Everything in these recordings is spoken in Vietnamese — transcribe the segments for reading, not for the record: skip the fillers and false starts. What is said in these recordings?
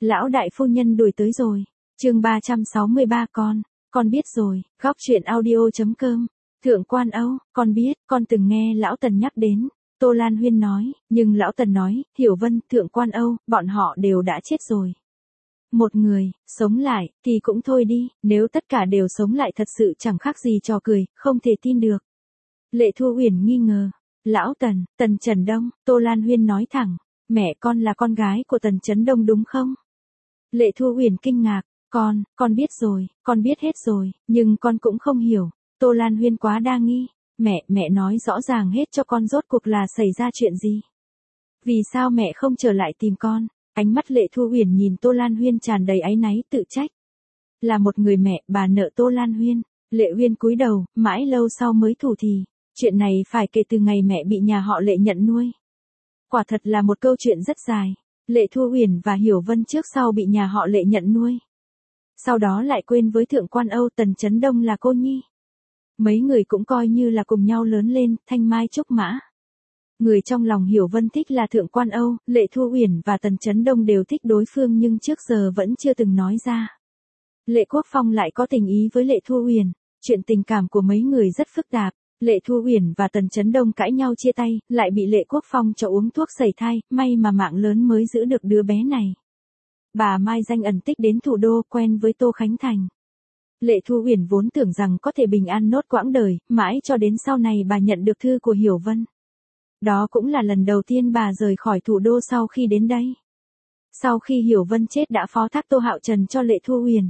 Lão đại phu nhân đuổi tới rồi. Chương 363 con biết rồi. Góc truyện audio.com. Thượng Quan Âu, con biết, con từng nghe lão Tần nhắc đến. Tô Lan Huyên nói, nhưng lão Tần nói, Hiểu Vân, Thượng Quan Âu, bọn họ đều đã chết rồi. Một người, sống lại, thì cũng thôi đi, nếu tất cả đều sống lại thật sự chẳng khác gì trò cười, không thể tin được. Lệ Thu Uyển nghi ngờ. Lão Tần, Tần Trấn Đông, Tô Lan Huyên nói thẳng, mẹ con là con gái của Tần Trấn Đông đúng không? Lệ Thu Uyển kinh ngạc, con biết rồi, con biết hết rồi, nhưng con cũng không hiểu. Tô Lan Huyên quá đa nghi, mẹ nói rõ ràng hết cho con rốt cuộc là xảy ra chuyện gì? Vì sao mẹ không trở lại tìm con? Ánh mắt Lệ Thu Uyển nhìn Tô Lan Huyên tràn đầy áy náy tự trách. Là một người mẹ, bà nợ Tô Lan Huyên. Lệ Uyên cúi đầu, mãi lâu sau mới thủ thì. Chuyện này phải kể từ ngày mẹ bị nhà họ Lệ nhận nuôi. Quả thật là một câu chuyện rất dài. Lệ Thu Uyển và Hiểu Vân trước sau bị nhà họ Lệ nhận nuôi. Sau đó lại quên với Thượng Quan Âu Tần Trấn Đông là cô nhi. Mấy người cũng coi như là cùng nhau lớn lên, thanh mai trúc mã. Người trong lòng Hiểu Vân thích là Thượng Quan Âu, Lệ Thu Uyển và Tần Trấn Đông đều thích đối phương nhưng trước giờ vẫn chưa từng nói ra. Lệ Quốc Phong lại có tình ý với Lệ Thu Uyển, chuyện tình cảm của mấy người rất phức tạp. Lệ Thu Uyển và Tần Trấn Đông cãi nhau chia tay, lại bị Lệ Quốc Phong cho uống thuốc sẩy thai, may mà mạng lớn mới giữ được đứa bé này. Bà Mai Danh ẩn tích đến thủ đô quen với Tô Khánh Thành. Lệ Thu Uyển vốn tưởng rằng có thể bình an nốt quãng đời, mãi cho đến sau này bà nhận được thư của Hiểu Vân. Đó cũng là lần đầu tiên bà rời khỏi thủ đô sau khi đến đây. Sau khi Hiểu Vân chết đã phó thác Tô Hạo Trần cho Lệ Thu Uyển.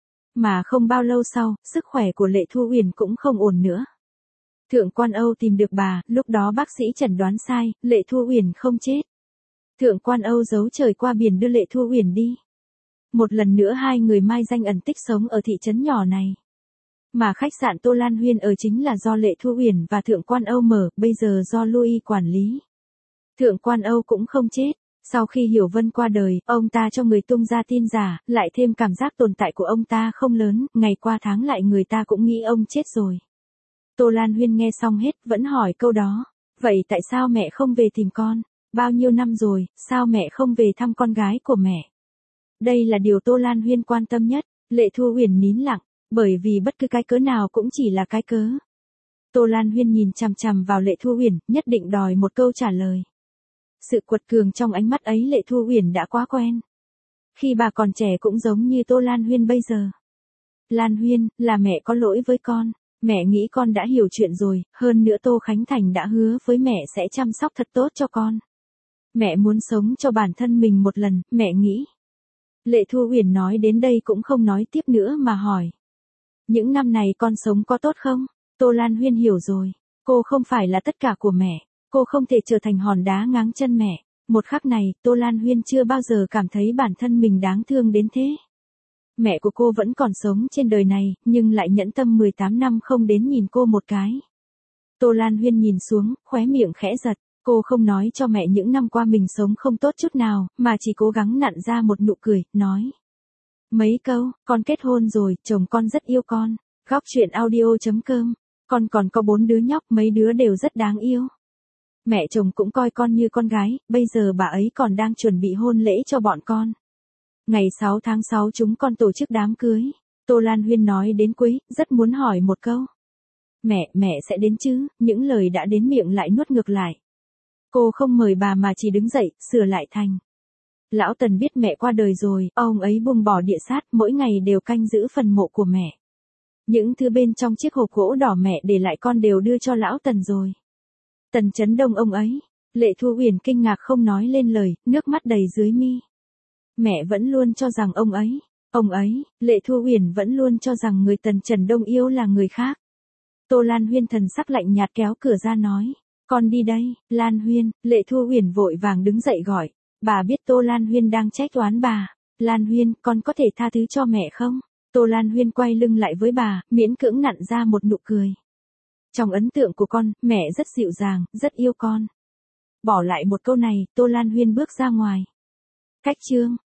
Mà không bao lâu sau, sức khỏe của Lệ Thu Uyển cũng không ổn nữa. Thượng Quan Âu tìm được bà, lúc đó bác sĩ chẩn đoán sai, Lệ Thu Uyển không chết. Thượng Quan Âu giấu trời qua biển đưa Lệ Thu Uyển đi. Một lần nữa hai người Mai Danh ẩn tích sống ở thị trấn nhỏ này. Mà khách sạn Tô Lan Huyên ở chính là do Lệ Thu Uyển và Thượng Quan Âu mở, bây giờ do Louis quản lý. Thượng Quan Âu cũng không chết. Sau khi Hiểu Vân qua đời, ông ta cho người tung ra tin giả, lại thêm cảm giác tồn tại của ông ta không lớn, ngày qua tháng lại người ta cũng nghĩ ông chết rồi. Tô Lan Huyên nghe xong hết, vẫn hỏi câu đó. Vậy tại sao mẹ không về tìm con? Bao nhiêu năm rồi, sao mẹ không về thăm con gái của mẹ? Đây là điều Tô Lan Huyên quan tâm nhất. Lệ Thu Uyển nín lặng, bởi vì bất cứ cái cớ nào cũng chỉ là cái cớ. Tô Lan Huyên nhìn chằm chằm vào Lệ Thu Uyển, nhất định đòi một câu trả lời. Sự quật cường trong ánh mắt ấy Lệ Thu Uyển đã quá quen. Khi bà còn trẻ cũng giống như Tô Lan Huyên bây giờ. Lan Huyên, là mẹ có lỗi với con. Mẹ nghĩ con đã hiểu chuyện rồi, hơn nữa Tô Khánh Thành đã hứa với mẹ sẽ chăm sóc thật tốt cho con. Mẹ muốn sống cho bản thân mình một lần, mẹ nghĩ. Lệ Thu Uyển nói đến đây cũng không nói tiếp nữa mà hỏi. Những năm này con sống có tốt không? Tô Lan Huyên hiểu rồi. Cô không phải là tất cả của mẹ. Cô không thể trở thành hòn đá ngáng chân mẹ. Một khắc này, Tô Lan Huyên chưa bao giờ cảm thấy bản thân mình đáng thương đến thế. Mẹ của cô vẫn còn sống trên đời này, nhưng lại nhẫn tâm 18 năm không đến nhìn cô một cái. Tô Lan Huyên nhìn xuống, khóe miệng khẽ giật. Cô không nói cho mẹ những năm qua mình sống không tốt chút nào, mà chỉ cố gắng nặn ra một nụ cười, nói. Mấy câu, con kết hôn rồi, chồng con rất yêu con. Góc truyện audio.com. Con còn có 4 đứa nhóc, mấy đứa đều rất đáng yêu. Mẹ chồng cũng coi con như con gái, bây giờ bà ấy còn đang chuẩn bị hôn lễ cho bọn con. Ngày 6 tháng 6 chúng con tổ chức đám cưới. Tô Lan Huyên nói đến cuối, rất muốn hỏi một câu. Mẹ sẽ đến chứ, những lời đã đến miệng lại nuốt ngược lại. Cô không mời bà mà chỉ đứng dậy, sửa lại thành. Lão Tần biết mẹ qua đời rồi, ông ấy buông bỏ địa sát, mỗi ngày đều canh giữ phần mộ của mẹ. Những thứ bên trong chiếc hộp gỗ đỏ mẹ để lại con đều đưa cho Lão Tần rồi. Tần Trấn Đông ông ấy. Lệ Thu Uyển kinh ngạc không nói lên lời, nước mắt đầy dưới mi. Mẹ vẫn luôn cho rằng ông ấy, Lệ Thu Uyển vẫn luôn cho rằng người Tần Trấn Đông yêu là người khác. Tô Lan Huyên thần sắc lạnh nhạt kéo cửa ra nói. Con đi đây, Lan Huyên. Lệ Thu Uyển vội vàng đứng dậy gọi. Bà biết Tô Lan Huyên đang trách oán bà. Lan Huyên, con có thể tha thứ cho mẹ không? Tô Lan Huyên quay lưng lại với bà, miễn cưỡng nặn ra một nụ cười. Trong ấn tượng của con, mẹ rất dịu dàng, rất yêu con. Bỏ lại một câu này, Tô Lan Huyên bước ra ngoài. Cách chương.